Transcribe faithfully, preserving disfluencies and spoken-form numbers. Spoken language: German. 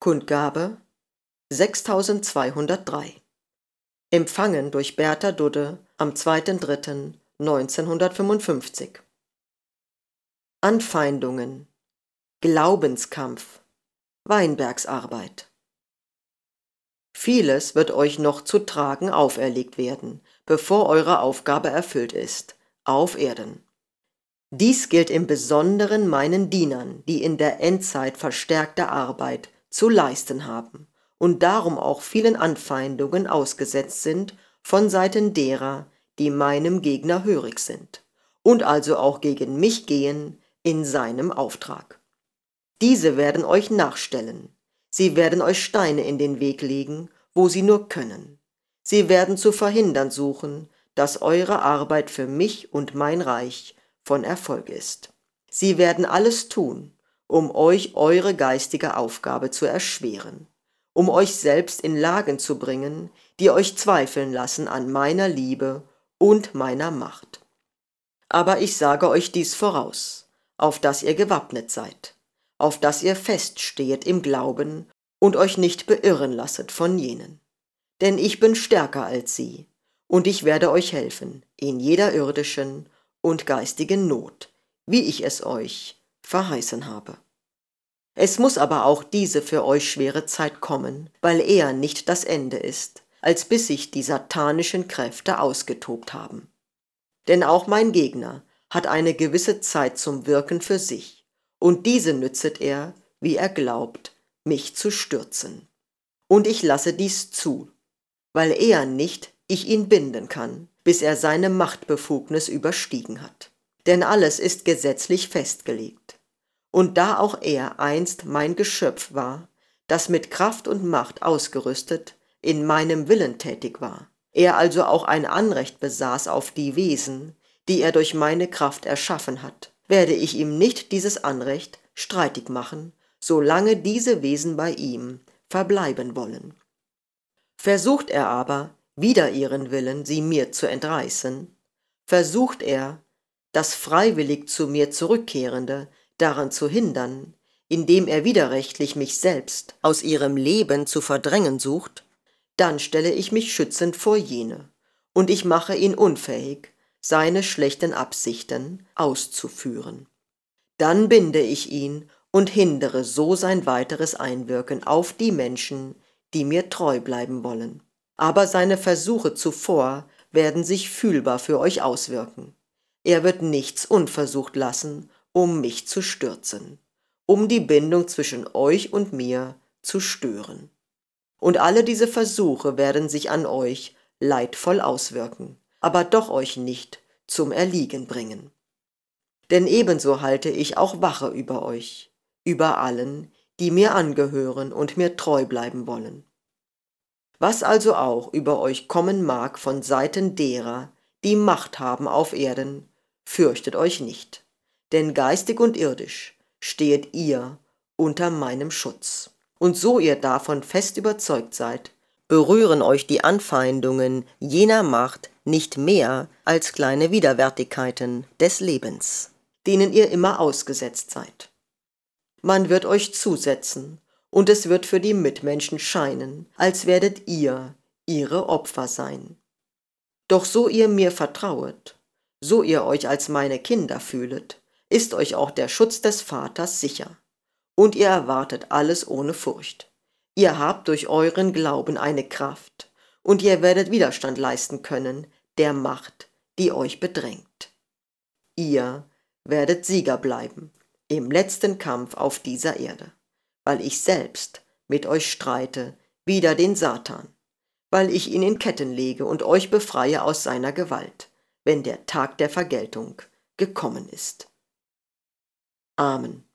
Kundgabe sechstausendzweihundertdrei. Empfangen durch Bertha Dudde am zweiter dritter neunzehnhundertfünfundfünfzig. Anfeindungen, Glaubenskampf, Weinbergsarbeit. Vieles wird euch noch zu tragen auferlegt werden, bevor eure Aufgabe erfüllt ist, auf Erden. Dies gilt im Besonderen meinen Dienern, die in der Endzeit verstärkte Arbeit zu leisten haben und darum auch vielen Anfeindungen ausgesetzt sind von Seiten derer, die meinem Gegner hörig sind und also auch gegen mich gehen in seinem Auftrag. Diese werden euch nachstellen, sie werden euch Steine in den Weg legen, wo sie nur können. Sie werden zu verhindern suchen, dass eure Arbeit für mich und mein Reich von Erfolg ist. Sie werden alles tun, um euch eure geistige Aufgabe zu erschweren, um euch selbst in Lagen zu bringen, die euch zweifeln lassen an meiner Liebe und meiner Macht. Aber ich sage euch dies voraus, auf dass ihr gewappnet seid, auf dass ihr feststehet im Glauben und euch nicht beirren lasset von jenen. Denn ich bin stärker als sie, und ich werde euch helfen in jeder irdischen und geistigen Not, wie ich es euch verheißen habe. Es muss aber auch diese für euch schwere Zeit kommen, weil eher nicht das Ende ist, als bis sich die satanischen Kräfte ausgetobt haben. Denn auch mein Gegner hat eine gewisse Zeit zum Wirken für sich, und diese nützet er, wie er glaubt, mich zu stürzen. Und ich lasse dies zu, weil er nicht ich ihn binden kann, bis er seine Machtbefugnis überstiegen hat. Denn alles ist gesetzlich festgelegt. Und da auch er einst mein Geschöpf war, das mit Kraft und Macht ausgerüstet in meinem Willen tätig war, er also auch ein Anrecht besaß auf die Wesen, die er durch meine Kraft erschaffen hat, werde ich ihm nicht dieses Anrecht streitig machen, solange diese Wesen bei ihm verbleiben wollen. Versucht er aber, wider ihren Willen sie mir zu entreißen, versucht er, das freiwillig zu mir Zurückkehrende daran zu hindern, indem er widerrechtlich mich selbst aus ihrem Leben zu verdrängen sucht, dann stelle ich mich schützend vor jene, und ich mache ihn unfähig, seine schlechten Absichten auszuführen. Dann binde ich ihn und hindere so sein weiteres Einwirken auf die Menschen, die mir treu bleiben wollen. Aber seine Versuche zuvor werden sich fühlbar für euch auswirken. Er wird nichts unversucht lassen, um mich zu stürzen, um die Bindung zwischen euch und mir zu stören. Und alle diese Versuche werden sich an euch leidvoll auswirken, aber doch euch nicht zum Erliegen bringen. Denn ebenso halte ich auch Wache über euch, über allen, die mir angehören und mir treu bleiben wollen. Was also auch über euch kommen mag von Seiten derer, die Macht haben auf Erden, fürchtet euch nicht, denn geistig und irdisch stehet ihr unter meinem Schutz. Und so ihr davon fest überzeugt seid, berühren euch die Anfeindungen jener Macht nicht mehr als kleine Widerwärtigkeiten des Lebens, denen ihr immer ausgesetzt seid. Man wird euch zusetzen, und es wird für die Mitmenschen scheinen, als werdet ihr ihre Opfer sein. Doch so ihr mir vertrauet, so ihr euch als meine Kinder fühlet, ist euch auch der Schutz des Vaters sicher, und ihr erwartet alles ohne Furcht. Ihr habt durch euren Glauben eine Kraft, und ihr werdet Widerstand leisten können der Macht, die euch bedrängt. Ihr werdet Sieger bleiben im letzten Kampf auf dieser Erde, weil ich selbst mit euch streite wider den Satan, weil ich ihn in Ketten lege und euch befreie aus seiner Gewalt, wenn der Tag der Vergeltung gekommen ist. Amen.